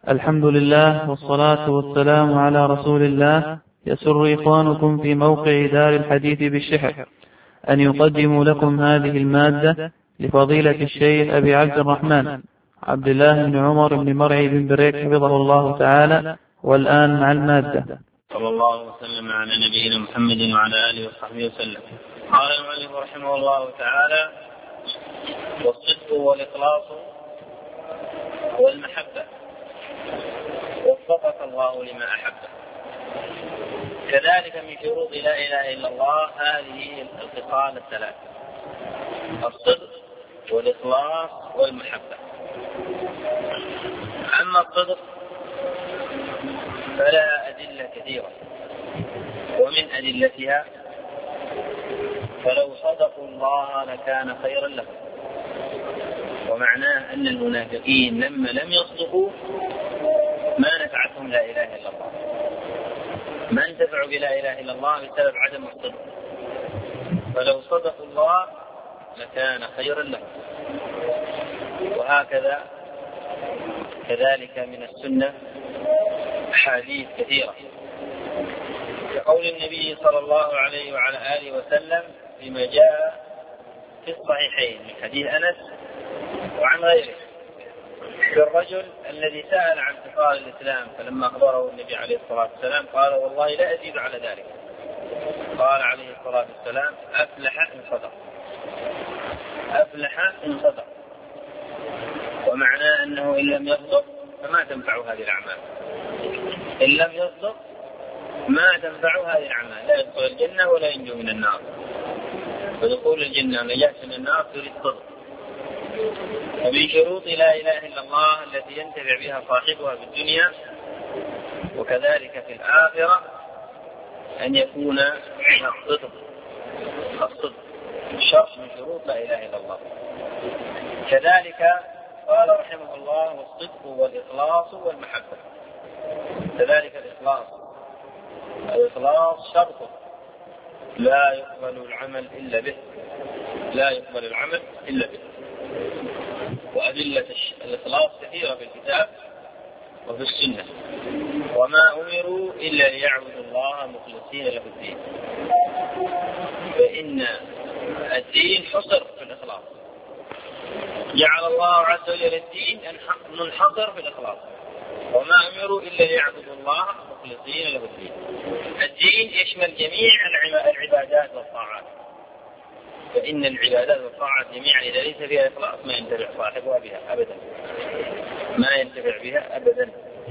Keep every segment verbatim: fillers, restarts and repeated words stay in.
الحمد لله والصلاة والسلام على رسول الله. يسر إخوانكم في موقع دار الحديث بالشحر أن يقدموا لكم هذه المادة لفضيلة الشيخ أبي عبد الرحمن عبد الله بن عمر بن مرعي بن بريك حفظه الله تعالى. والآن مع المادة. صلى الله وسلم على نبينا محمد وعلى آله وصحبه وسلم. قال المؤلف رحمه الله تعالى: والصدق والإخلاص والمحبة وفقك الله لما أحبه. كذلك من شروط لا إله إلا الله هذه الخصال الثلاث: الصدق والإخلاص والمحبة. أما الصدق فلا أدلة كثيرة، ومن أدلتها فلو صدقوا الله لكان خيرا لهم. ومعناه أن المنافقين لما لم يصدقوا ما نفعتهم لا إله إلا الله، ما انتفعوا بلا إله إلا الله بسبب عدم الصدق. فلو صدقوا الله لكان خيرا لهم. وهكذا كذلك من السنة حديث كثيرة كقول النبي صلى الله عليه وعلى آله وسلم فيما جاء في الصحيحين من حديث أنس وعن غيره في الرجل الذي سأل عن خصال الإسلام، فلما أخبره النبي عليه الصلاة والسلام قال: والله لا أزيد على ذلك. قال عليه الصلاة والسلام: أفلح إن صدق. أفلح إن صدق، ومعناه أنه إن لم يصدق فما تنفع هذه الأعمال. إن لم يصدق ما تنفع هذه الأعمال، لا يدخل الجنة ولا ينجو من النار. ودخول الجنة ونجاة من النار تريد الصدق. ومن شروط لا إله إلا الله التي ينتفع بها صاحبها في الدنيا وكذلك في الآخرة أن يكون الصدق. الصدق شرط من شروط لا إله إلا الله. كذلك قال رحمه الله: والصدق والإخلاص والمحبة. كذلك الإخلاص. الإخلاص شرط لا يقبل العمل إلا به، لا يقبل العمل إلا به. وأدلة الإخلاص كثيرة في الكتاب وفي السنة. وما أمروا إلا ليعبدوا الله مخلصين له الدين. فإن الدين حصر في الإخلاص. جعل الله عز وجل الدين منحصر في الإخلاص. وما أمروا إلا ليعبدوا الله مخلصين له الدين. الدين يشمل جميع العبادات والطاعات. فإن العبادات والطاعات جميعا إذا ليس فيها إخلاص ما ينتفع صاحبها بها أبدا، ما ينتفع بها أبدا.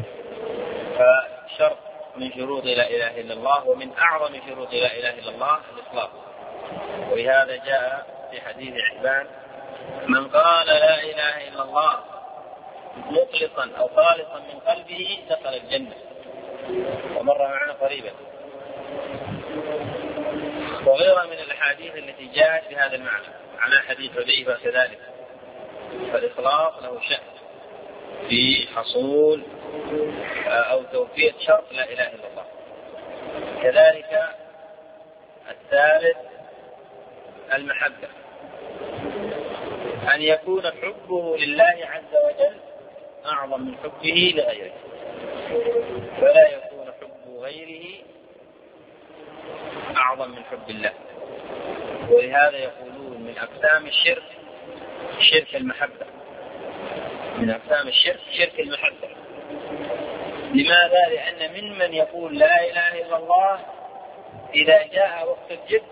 فشرط من شروط لا إله إلا الله ومن أعظم شروط لا إله إلا الله الإخلاص. ولهذا جاء في حديث عبان: من قال لا إله إلا الله مخلصا أو خالصا من قلبه دخل الجنة. ومر معنا قريبا. وغيرها من الأحاديث التي جاءت بهذا المعنى، على حديث حذيفة كذلك. فالإخلاص له شأن في حصول أو توفير شرط لا إله إلا الله. كذلك الثالث المحبة، أن يكون حبه لله عز وجل أعظم من حبه لغيره، فلا يكون حب غيره أعظم من حب الله. ولهذا يقولون من أقسام الشرك شرك المحبة. من أقسام الشرك شرك المحبة. لماذا؟ لأن من من يقول لا إله إلا الله إذا جاء وقت الجد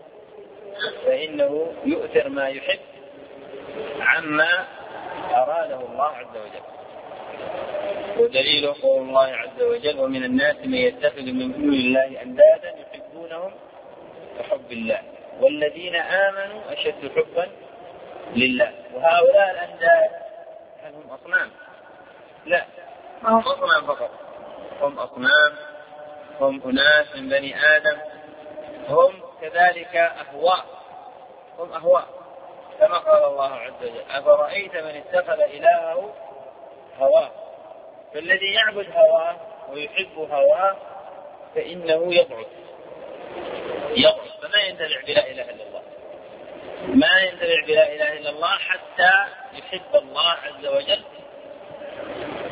فإنه يؤثر ما يحب عما أراده الله عز وجل. ودليل قول الله عز وجل: ومن الناس من يتخذ من دون الله أندادا يحبونهم كحب الله والذين آمنوا أشد حبا لله. وهؤلاء الأنداد هل هم أصنام؟ لا، ما هم أصنام فقط، هم أصنام، هم أناس من بني آدم، هم كذلك أهواء، هم أهواء كما قال الله عز وجل: أفرأيت من اتخذ إلهه هواه. فالذي يعبد هواه ويحب هواه فإنه يبعد يبعد فما ينتفع بلا إله إلا الله. ما ينتفع بلا إله إلا الله حتى يحب الله عز وجل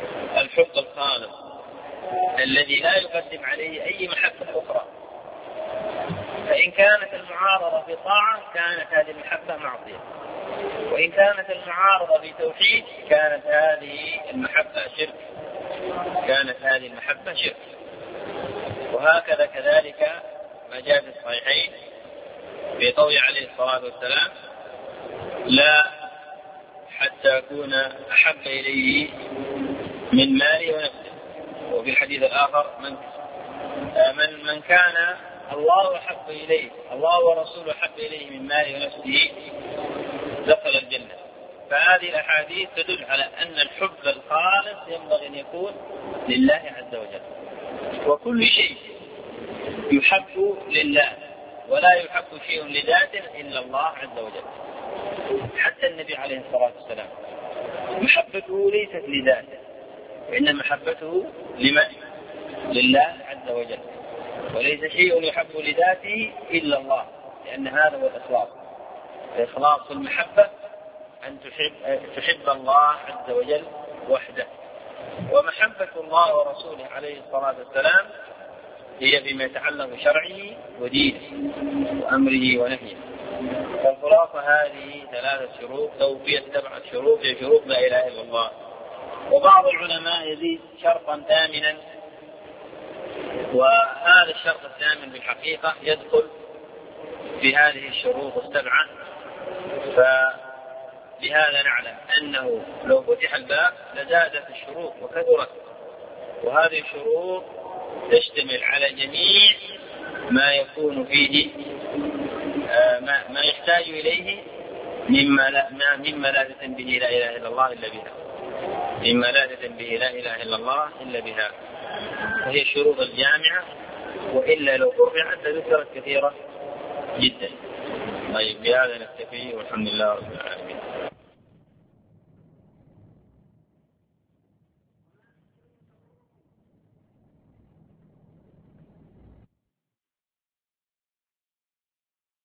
الحب الخالص الذي لا يقدم عليه أي محبة أخرى. فإن كانت المعارضة في طاعة كانت هذه المحبة معصية، وإن كانت المعارضة في توحيد كانت هذه المحبة شرك كانت هذه المحبة شرك. وهكذا كذلك ما جاء في الصحيحين في قول عليه الصلاة والسلام: لا حتى أكون أحب إليه من مالي ونفسي. وفي الحديث الآخر: من من من كان الله أحب إليه الله ورسوله أحب إليه من مالي ونفسه دخل الجنة. فهذه الأحاديث تدل على أن الحب الخالص ينبغي أن يكون لله عز وجل. وكل شيء يحب لله ولا يحب شيء لذاته إلا الله عز وجل. حتى النبي عليه الصلاة والسلام محبته ليست لذاته، وإنما محبته لمن؟ لله عز وجل. وليس شيء يحب لذاته إلا الله، لأن هذا هو الإخلاص. إخلاص المحبة أن تحب, تحب الله عز وجل وحده. ومحبة الله ورسوله عليه الصلاة والسلام هي فيما يتعلق بشرعه ودينه وأمره ونهيه. فالخلاصة هذه ثلاثة شروط، توفيت سبعة شروط هي شروط لا إله إلا الله. وبعض العلماء يزيد شرطا ثامنا، وهذا الشرط الثامن بالحقيقة يدخل في هذه الشروط السبعة. فلهذا نعلم أنه لو فتح الباب لزادت الشروط وكثرت، وهذه الشروط تشتمل على جميع ما يكون فيه ما, ما يحتاج إليه مما لا, مما لا تتم به لا إله إلا الله إلا بها مما لا تتم به لا إله إلا الله إلا بها فهي الشروط الجامعة، وإلا لو رفعت لذكرت كثيرة جدا. طيب بهذا نكتفي، والحمد لله رب العالمين.